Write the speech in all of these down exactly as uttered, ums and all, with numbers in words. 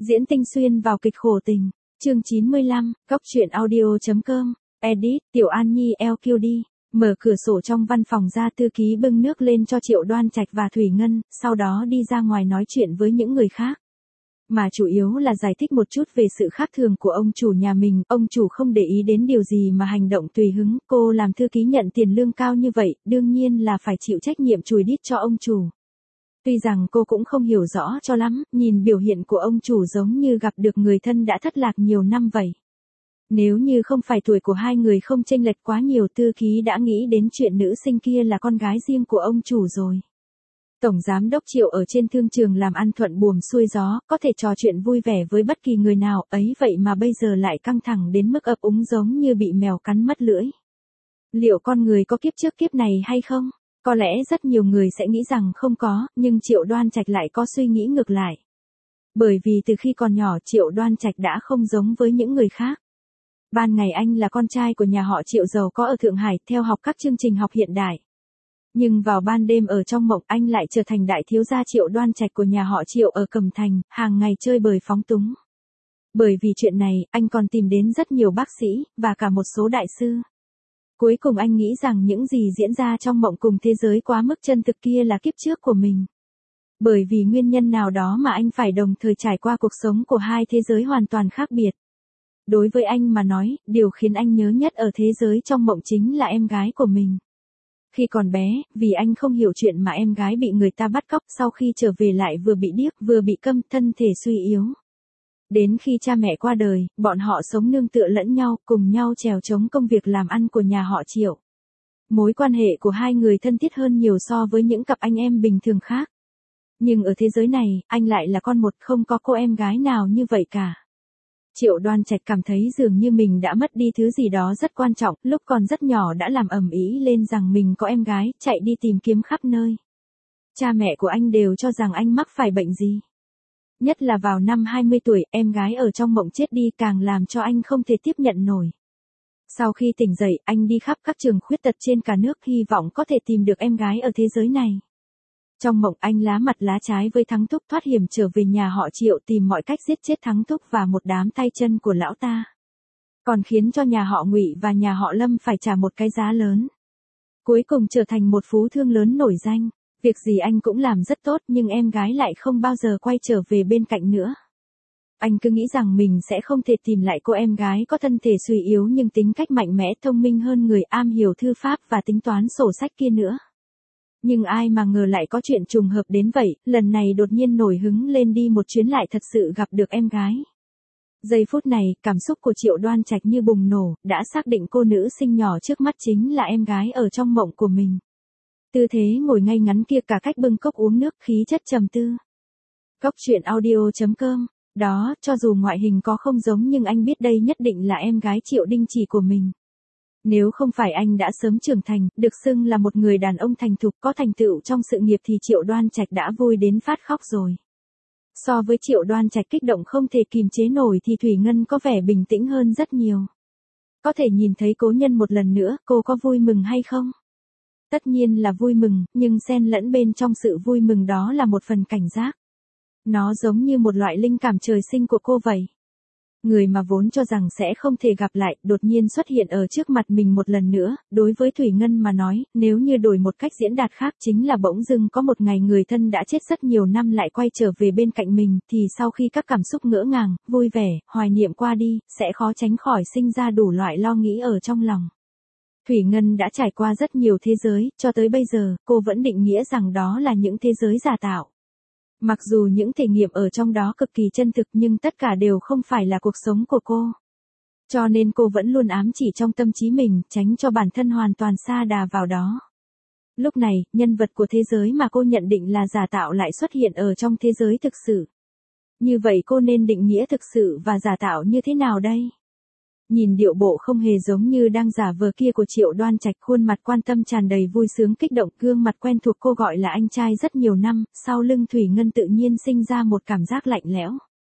Diễn tinh xuyên vào kịch khổ tình. Chương chín mươi lăm, Cóc truyện audio chấm com. Edit, Tiểu An Nhi eo kiu đi. Mở cửa sổ trong văn phòng ra, thư ký bưng nước lên cho Triệu Đoan Trạch và Thủy Ngân, sau đó đi ra ngoài nói chuyện với những người khác. Mà chủ yếu là giải thích một chút về sự khác thường của ông chủ nhà mình. Ông chủ không để ý đến điều gì mà hành động tùy hứng. Cô làm thư ký nhận tiền lương cao như vậy, đương nhiên là phải chịu trách nhiệm chùi đít cho ông chủ. Tuy rằng cô cũng không hiểu rõ cho lắm, nhìn biểu hiện của ông chủ giống như gặp được người thân đã thất lạc nhiều năm vậy. Nếu như không phải tuổi của hai người không chênh lệch quá nhiều, thư ký đã nghĩ đến chuyện nữ sinh kia là con gái riêng của ông chủ rồi. Tổng giám đốc Triệu ở trên thương trường làm ăn thuận buồm xuôi gió, có thể trò chuyện vui vẻ với bất kỳ người nào, ấy vậy mà bây giờ lại căng thẳng đến mức ấp úng giống như bị mèo cắn mất lưỡi. Liệu con người có kiếp trước kiếp này hay không? Có lẽ rất nhiều người sẽ nghĩ rằng không có, nhưng Triệu Đoan Trạch lại có suy nghĩ ngược lại. Bởi vì từ khi còn nhỏ Triệu Đoan Trạch đã không giống với những người khác. Ban ngày anh là con trai của nhà họ Triệu giàu có ở Thượng Hải, theo học các chương trình học hiện đại. Nhưng vào ban đêm ở trong mộng anh lại trở thành đại thiếu gia Triệu Đoan Trạch của nhà họ Triệu ở Cẩm Thành, hàng ngày chơi bời phóng túng. Bởi vì chuyện này, anh còn tìm đến rất nhiều bác sĩ, và cả một số đại sư. Cuối cùng anh nghĩ rằng những gì diễn ra trong mộng cùng thế giới quá mức chân thực kia là kiếp trước của mình. Bởi vì nguyên nhân nào đó mà anh phải đồng thời trải qua cuộc sống của hai thế giới hoàn toàn khác biệt. Đối với anh mà nói, điều khiến anh nhớ nhất ở thế giới trong mộng chính là em gái của mình. Khi còn bé, vì anh không hiểu chuyện mà em gái bị người ta bắt cóc, sau khi trở về lại vừa bị điếc vừa bị câm, thân thể suy yếu. Đến khi cha mẹ qua đời, bọn họ sống nương tựa lẫn nhau, cùng nhau trèo chống công việc làm ăn của nhà họ Triệu. Mối quan hệ của hai người thân thiết hơn nhiều so với những cặp anh em bình thường khác. Nhưng ở thế giới này, anh lại là con một, không có cô em gái nào như vậy cả. Triệu Đoan Trạch cảm thấy dường như mình đã mất đi thứ gì đó rất quan trọng, lúc còn rất nhỏ đã làm ầm ĩ lên rằng mình có em gái, chạy đi tìm kiếm khắp nơi. Cha mẹ của anh đều cho rằng anh mắc phải bệnh gì. Nhất là vào năm hai mươi tuổi, em gái ở trong mộng chết đi càng làm cho anh không thể tiếp nhận nổi. Sau khi tỉnh dậy, anh đi khắp các trường khuyết tật trên cả nước hy vọng có thể tìm được em gái ở thế giới này. Trong mộng anh lá mặt lá trái với Thắng Thúc thoát hiểm trở về nhà họ Triệu tìm mọi cách giết chết Thắng Thúc và một đám tay chân của lão ta. Còn khiến cho nhà họ Ngụy và nhà họ Lâm phải trả một cái giá lớn. Cuối cùng trở thành một phú thương lớn nổi danh. Việc gì anh cũng làm rất tốt nhưng em gái lại không bao giờ quay trở về bên cạnh nữa. Anh cứ nghĩ rằng mình sẽ không thể tìm lại cô em gái có thân thể suy yếu nhưng tính cách mạnh mẽ, thông minh hơn người, am hiểu thư pháp và tính toán sổ sách kia nữa. Nhưng ai mà ngờ lại có chuyện trùng hợp đến vậy, lần này đột nhiên nổi hứng lên đi một chuyến lại thật sự gặp được em gái. Giây phút này, cảm xúc của Triệu Đoan Trạch như bùng nổ, đã xác định cô nữ sinh nhỏ trước mắt chính là em gái ở trong mộng của mình. Tư thế ngồi ngay ngắn kia, cả cách bưng cốc uống nước, khí chất trầm tư. Cóc truyện audio chấm com. Đó, cho dù ngoại hình có không giống nhưng anh biết đây nhất định là em gái Triệu Đinh Chỉ của mình. Nếu không phải anh đã sớm trưởng thành, được xưng là một người đàn ông thành thục có thành tựu trong sự nghiệp thì Triệu Đoan Trạch đã vui đến phát khóc rồi. So với Triệu Đoan Trạch kích động không thể kìm chế nổi thì Thủy Ngân có vẻ bình tĩnh hơn rất nhiều. Có thể nhìn thấy cố nhân một lần nữa, cô có vui mừng hay không? Tất nhiên là vui mừng, nhưng xen lẫn bên trong sự vui mừng đó là một phần cảnh giác. Nó giống như một loại linh cảm trời sinh của cô vậy. Người mà vốn cho rằng sẽ không thể gặp lại, đột nhiên xuất hiện ở trước mặt mình một lần nữa, đối với Thủy Ngân mà nói, nếu như đổi một cách diễn đạt khác chính là bỗng dưng có một ngày người thân đã chết rất nhiều năm lại quay trở về bên cạnh mình, thì sau khi các cảm xúc ngỡ ngàng, vui vẻ, hoài niệm qua đi, sẽ khó tránh khỏi sinh ra đủ loại lo nghĩ ở trong lòng. Thủy Ngân đã trải qua rất nhiều thế giới, cho tới bây giờ, cô vẫn định nghĩa rằng đó là những thế giới giả tạo. Mặc dù những thể nghiệm ở trong đó cực kỳ chân thực nhưng tất cả đều không phải là cuộc sống của cô. Cho nên cô vẫn luôn ám chỉ trong tâm trí mình, tránh cho bản thân hoàn toàn sa đà vào đó. Lúc này, nhân vật của thế giới mà cô nhận định là giả tạo lại xuất hiện ở trong thế giới thực sự. Như vậy cô nên định nghĩa thực sự và giả tạo như thế nào đây? Nhìn điệu bộ không hề giống như đang giả vờ kia của Triệu Đoan Trạch, khuôn mặt quan tâm tràn đầy vui sướng kích động, gương mặt quen thuộc cô gọi là anh trai rất nhiều năm, sau lưng Thủy Ngân tự nhiên sinh ra một cảm giác lạnh lẽo.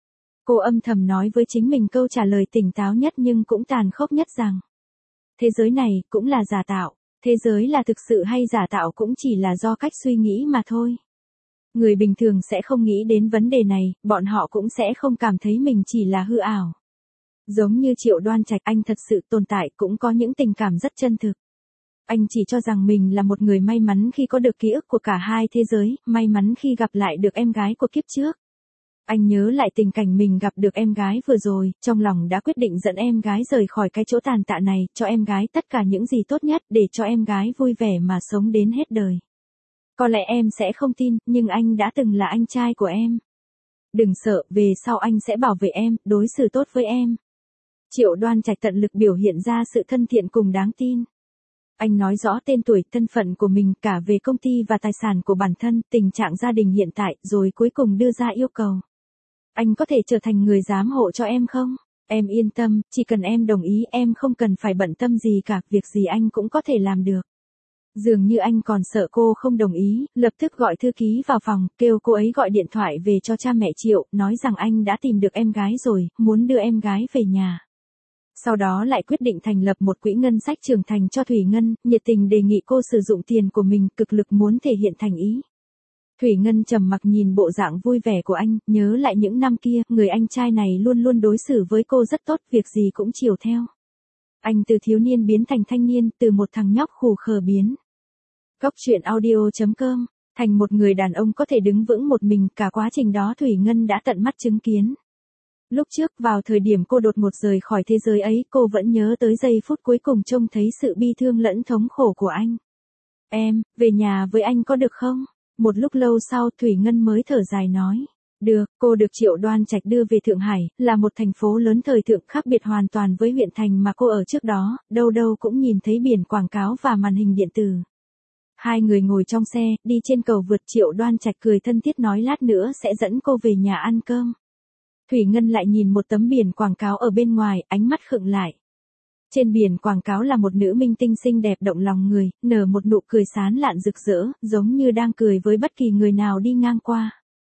Cô âm thầm nói với chính mình câu trả lời tỉnh táo nhất nhưng cũng tàn khốc nhất rằng thế giới này cũng là giả tạo, thế giới là thực sự hay giả tạo cũng chỉ là do cách suy nghĩ mà thôi. Người bình thường sẽ không nghĩ đến vấn đề này, bọn họ cũng sẽ không cảm thấy mình chỉ là hư ảo. Giống như Triệu Đoan Trạch, anh thật sự tồn tại, cũng có những tình cảm rất chân thực. Anh chỉ cho rằng mình là một người may mắn khi có được ký ức của cả hai thế giới, may mắn khi gặp lại được em gái của kiếp trước. Anh nhớ lại tình cảnh mình gặp được em gái vừa rồi, trong lòng đã quyết định dẫn em gái rời khỏi cái chỗ tàn tạ này, cho em gái tất cả những gì tốt nhất để cho em gái vui vẻ mà sống đến hết đời. Có lẽ em sẽ không tin, nhưng anh đã từng là anh trai của em. Đừng sợ, về sau anh sẽ bảo vệ em, đối xử tốt với em. Triệu Đoan Trạch tận lực biểu hiện ra sự thân thiện cùng đáng tin. Anh nói rõ tên tuổi, thân phận của mình, cả về công ty và tài sản của bản thân, tình trạng gia đình hiện tại, rồi cuối cùng đưa ra yêu cầu. Anh có thể trở thành người giám hộ cho em không? Em yên tâm, chỉ cần em đồng ý, em không cần phải bận tâm gì cả, việc gì anh cũng có thể làm được. Dường như anh còn sợ cô không đồng ý, lập tức gọi thư ký vào phòng, kêu cô ấy gọi điện thoại về cho cha mẹ Triệu, nói rằng anh đã tìm được em gái rồi, muốn đưa em gái về nhà. Sau đó lại quyết định thành lập một quỹ ngân sách trưởng thành cho Thủy Ngân, nhiệt tình đề nghị cô sử dụng tiền của mình, cực lực muốn thể hiện thành ý. Thủy Ngân trầm mặc nhìn bộ dạng vui vẻ của anh, nhớ lại những năm kia, người anh trai này luôn luôn đối xử với cô rất tốt, việc gì cũng chiều theo. Anh từ thiếu niên biến thành thanh niên, từ một thằng nhóc khù khờ biến. Góc truyện audio chấm com, thành một người đàn ông có thể đứng vững một mình, cả quá trình đó Thủy Ngân đã tận mắt chứng kiến. Lúc trước, vào thời điểm cô đột ngột rời khỏi thế giới ấy, cô vẫn nhớ tới giây phút cuối cùng trông thấy sự bi thương lẫn thống khổ của anh. Em, về nhà với anh có được không? Một lúc lâu sau, Thủy Ngân mới thở dài nói. Được, cô được Triệu Đoan Trạch đưa về Thượng Hải, là một thành phố lớn thời thượng, khác biệt hoàn toàn với huyện thành mà cô ở trước đó, đâu đâu cũng nhìn thấy biển quảng cáo và màn hình điện tử. Hai người ngồi trong xe, đi trên cầu vượt, Triệu Đoan Trạch cười thân thiết nói lát nữa sẽ dẫn cô về nhà ăn cơm. Thủy Ngân lại nhìn một tấm biển quảng cáo ở bên ngoài, ánh mắt khựng lại. Trên biển quảng cáo là một nữ minh tinh xinh đẹp động lòng người, nở một nụ cười sán lạn rực rỡ, giống như đang cười với bất kỳ người nào đi ngang qua.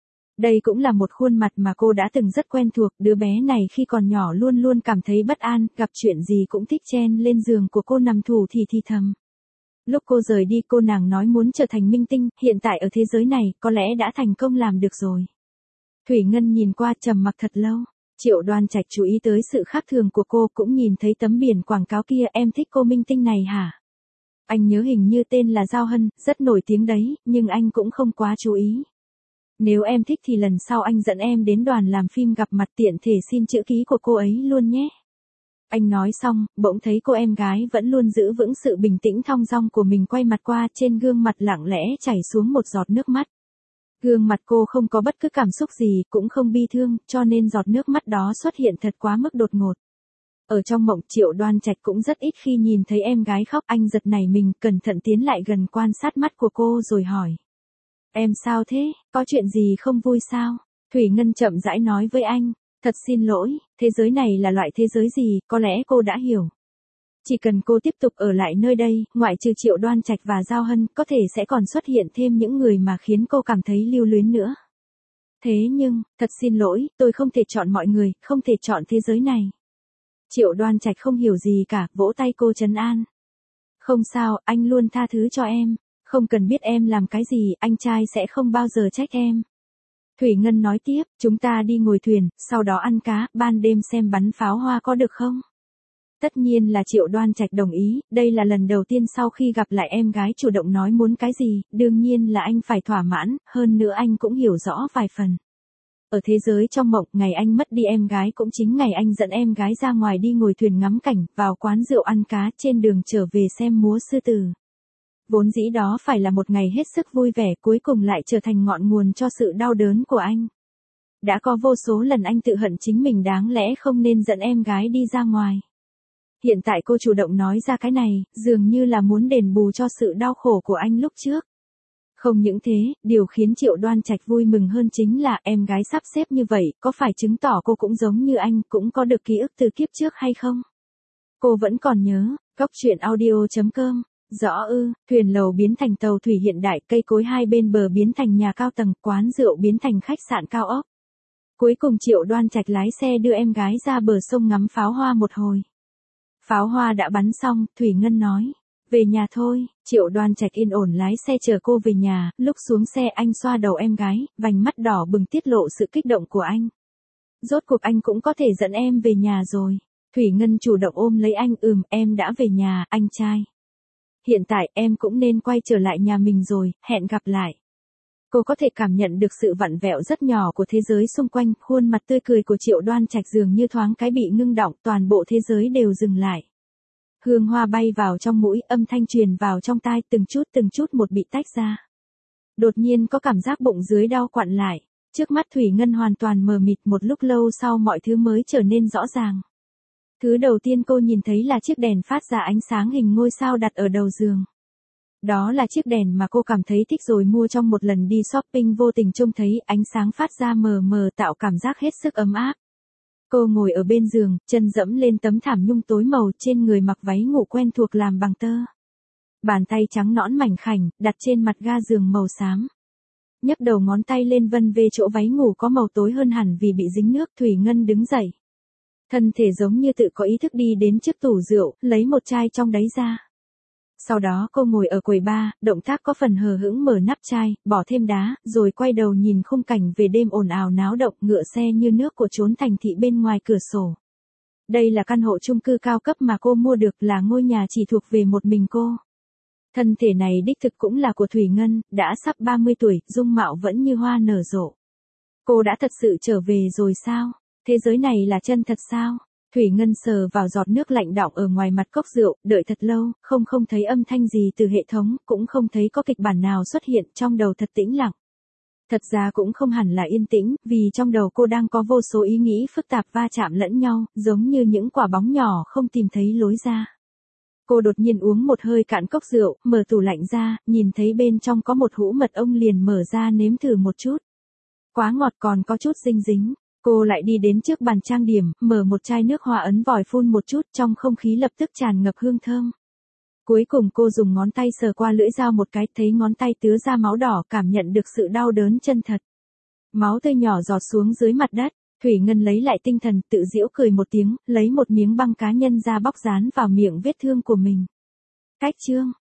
Đây cũng là một khuôn mặt mà cô đã từng rất quen thuộc, đứa bé này khi còn nhỏ luôn luôn cảm thấy bất an, gặp chuyện gì cũng thích chen lên giường của cô nằm thủ thì thì thầm. Lúc cô rời đi, cô nàng nói muốn trở thành minh tinh, hiện tại ở thế giới này, có lẽ đã thành công làm được rồi. Thủy Ngân nhìn qua trầm mặc thật lâu. Triệu Đoan Trạch chú ý tới sự khác thường của cô, cũng nhìn thấy tấm biển quảng cáo kia. Em thích cô minh tinh này hả? Anh nhớ hình như tên là Giao Hân, rất nổi tiếng đấy, nhưng anh cũng không quá chú ý. Nếu em thích thì lần sau anh dẫn em đến đoàn làm phim gặp mặt, tiện thể xin chữ ký của cô ấy luôn nhé. Anh nói xong, bỗng thấy cô em gái vẫn luôn giữ vững sự bình tĩnh thong dong của mình quay mặt qua, trên gương mặt lặng lẽ chảy xuống một giọt nước mắt. Gương mặt cô không có bất cứ cảm xúc gì, cũng không bi thương, cho nên giọt nước mắt đó xuất hiện thật quá mức đột ngột. Ở trong mộng, Triệu Đoan Trạch cũng rất ít khi nhìn thấy em gái khóc, anh giật nảy mình, cẩn thận tiến lại gần quan sát mắt của cô rồi hỏi. Em sao thế, có chuyện gì không vui sao? Thủy Ngân chậm rãi nói với anh, thật xin lỗi, thế giới này là loại thế giới gì, có lẽ cô đã hiểu. Chỉ cần cô tiếp tục ở lại nơi đây, ngoại trừ Triệu Đoan Trạch và Giao Hân, có thể sẽ còn xuất hiện thêm những người mà khiến cô cảm thấy lưu luyến nữa. Thế nhưng, thật xin lỗi, tôi không thể chọn mọi người, không thể chọn thế giới này. Triệu Đoan Trạch không hiểu gì cả, vỗ tay cô trấn an. Không sao, anh luôn tha thứ cho em. Không cần biết em làm cái gì, anh trai sẽ không bao giờ trách em. Thủy Ngân nói tiếp, chúng ta đi ngồi thuyền, sau đó ăn cá, ban đêm xem bắn pháo hoa có được không? Tất nhiên là Triệu Đoan Trạch đồng ý, đây là lần đầu tiên sau khi gặp lại em gái chủ động nói muốn cái gì, đương nhiên là anh phải thỏa mãn, hơn nữa anh cũng hiểu rõ vài phần. Ở thế giới trong mộng, ngày anh mất đi em gái cũng chính ngày anh dẫn em gái ra ngoài đi ngồi thuyền ngắm cảnh, vào quán rượu ăn cá, trên đường trở về xem múa sư tử. Vốn dĩ đó phải là một ngày hết sức vui vẻ, cuối cùng lại trở thành ngọn nguồn cho sự đau đớn của anh. Đã có vô số lần anh tự hận chính mình đáng lẽ không nên dẫn em gái đi ra ngoài. Hiện tại cô chủ động nói ra cái này, dường như là muốn đền bù cho sự đau khổ của anh lúc trước. Không những thế, điều khiến Triệu Đoan Trạch vui mừng hơn chính là em gái sắp xếp như vậy, có phải chứng tỏ cô cũng giống như anh, cũng có được ký ức từ kiếp trước hay không? Cô vẫn còn nhớ, góc truyện audio chấm com. Rõ ư, thuyền lầu biến thành tàu thủy hiện đại, cây cối hai bên bờ biến thành nhà cao tầng, quán rượu biến thành khách sạn cao ốc. Cuối cùng Triệu Đoan Trạch lái xe đưa em gái ra bờ sông ngắm pháo hoa một hồi. Pháo hoa đã bắn xong, Thủy Ngân nói. Về nhà thôi, Triệu Đoan Trạch yên ổn lái xe chở cô về nhà, lúc xuống xe anh xoa đầu em gái, vành mắt đỏ bừng tiết lộ sự kích động của anh. Rốt cuộc anh cũng có thể dẫn em về nhà rồi. Thủy Ngân chủ động ôm lấy anh, ừm, em đã về nhà, anh trai. Hiện tại em cũng nên quay trở lại nhà mình rồi, hẹn gặp lại. Cô có thể cảm nhận được sự vặn vẹo rất nhỏ của thế giới xung quanh, khuôn mặt tươi cười của Triệu Đoan Trạch dường như thoáng cái bị ngưng đọng, toàn bộ thế giới đều dừng lại. Hương hoa bay vào trong mũi, âm thanh truyền vào trong tai, từng chút từng chút một bị tách ra. Đột nhiên có cảm giác bụng dưới đau quặn lại, trước mắt Thủy Ngân hoàn toàn mờ mịt, một lúc lâu sau mọi thứ mới trở nên rõ ràng. Thứ đầu tiên cô nhìn thấy là chiếc đèn phát ra ánh sáng hình ngôi sao đặt ở đầu giường. Đó là chiếc đèn mà cô cảm thấy thích rồi mua trong một lần đi shopping, vô tình trông thấy, ánh sáng phát ra mờ mờ tạo cảm giác hết sức ấm áp. Cô ngồi ở bên giường, chân dẫm lên tấm thảm nhung tối màu, trên người mặc váy ngủ quen thuộc làm bằng tơ. Bàn tay trắng nõn mảnh khảnh, đặt trên mặt ga giường màu xám. Nhấc đầu ngón tay lên vân về chỗ váy ngủ có màu tối hơn hẳn vì bị dính nước. Thủy Ngân đứng dậy. Thân thể giống như tự có ý thức đi đến trước tủ rượu, lấy một chai trong đấy ra. Sau đó cô ngồi ở quầy bar, động tác có phần hờ hững mở nắp chai, bỏ thêm đá, rồi quay đầu nhìn khung cảnh về đêm ồn ào náo động, ngựa xe như nước của chốn thành thị bên ngoài cửa sổ. Đây là căn hộ chung cư cao cấp mà cô mua được, là ngôi nhà chỉ thuộc về một mình cô. Thân thể này đích thực cũng là của Thủy Ngân, đã sắp ba mươi tuổi, dung mạo vẫn như hoa nở rộ. Cô đã thật sự trở về rồi sao? Thế giới này là chân thật sao? Thủy Ngân sờ vào giọt nước lạnh đọng ở ngoài mặt cốc rượu, đợi thật lâu, không không thấy âm thanh gì từ hệ thống, cũng không thấy có kịch bản nào xuất hiện, trong đầu thật tĩnh lặng. Thật ra cũng không hẳn là yên tĩnh, vì trong đầu cô đang có vô số ý nghĩ phức tạp va chạm lẫn nhau, giống như những quả bóng nhỏ không tìm thấy lối ra. Cô đột nhiên uống một hơi cạn cốc rượu, mở tủ lạnh ra, nhìn thấy bên trong có một hũ mật ong, liền mở ra nếm thử một chút. Quá ngọt, còn có chút dinh dính. Cô lại đi đến trước bàn trang điểm, mở một chai nước hoa ấn vòi phun một chút, trong không khí lập tức tràn ngập hương thơm. Cuối cùng cô dùng ngón tay sờ qua lưỡi dao một cái, thấy ngón tay tứa ra máu đỏ, cảm nhận được sự đau đớn chân thật. Máu tươi nhỏ giọt xuống dưới mặt đất. Thủy Ngân lấy lại tinh thần, tự giễu cười một tiếng, lấy một miếng băng cá nhân ra bóc dán vào miệng vết thương của mình. Cách chương